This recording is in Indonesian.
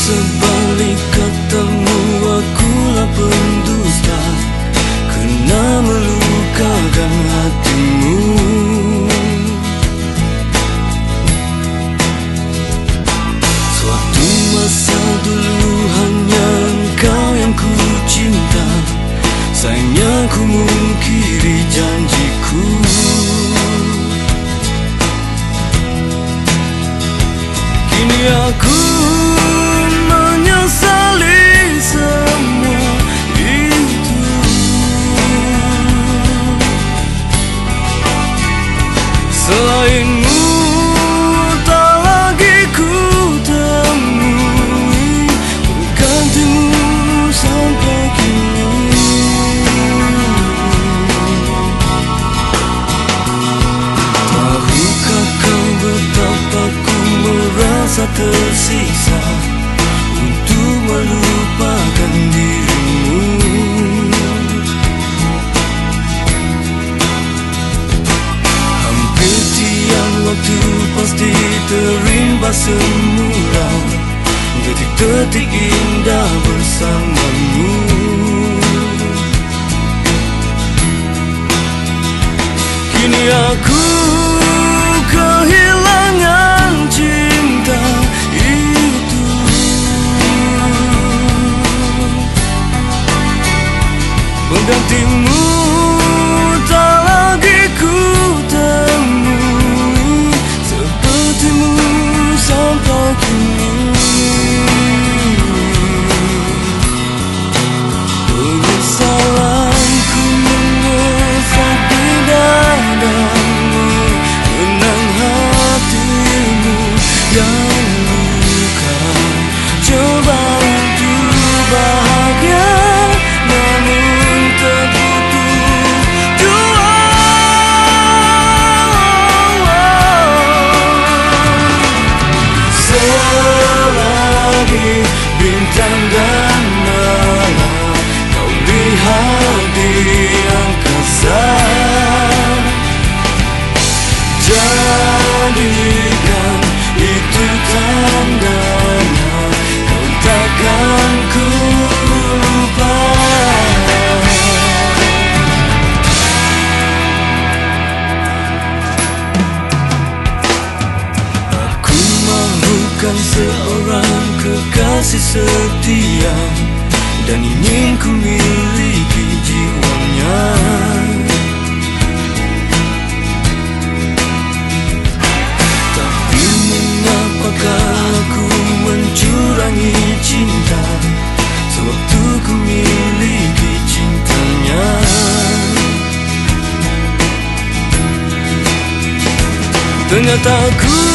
sebalik katamu akulah pendusta, kena melukakan hatimu. Suatu masa dulu hanya engkau yang ku cinta, sayangnya ku mungkiri janjiku. Kini aku menyesali semua itu. Selainmu tak lagi ku temui gantimu sampai kini. Tahukah kau betapa ku merasa tersiksa untuk melupakan dirimu. Hampir tiap waktu pasti terimbas semula detik-detik indah bersamamu. Kini aku kehilangan cinta itu. Penggantimu tak lagi ku temui sepertimu sampai kini. Penyesalanku menyesal di dadamu, menang hatimu yang luka. Coba untuk bahagia namun terputus jua. Selagi bintang dan malam kau lihat di angkasa, jadikan itu tandanya kau takkan ku lupa. Aku mahukan seorang kekasih setia dan ingin ku miliki jiwanya. Tapi mengapakah aku mencurangi cinta sewaktu ku miliki cintanya. Ternyata ku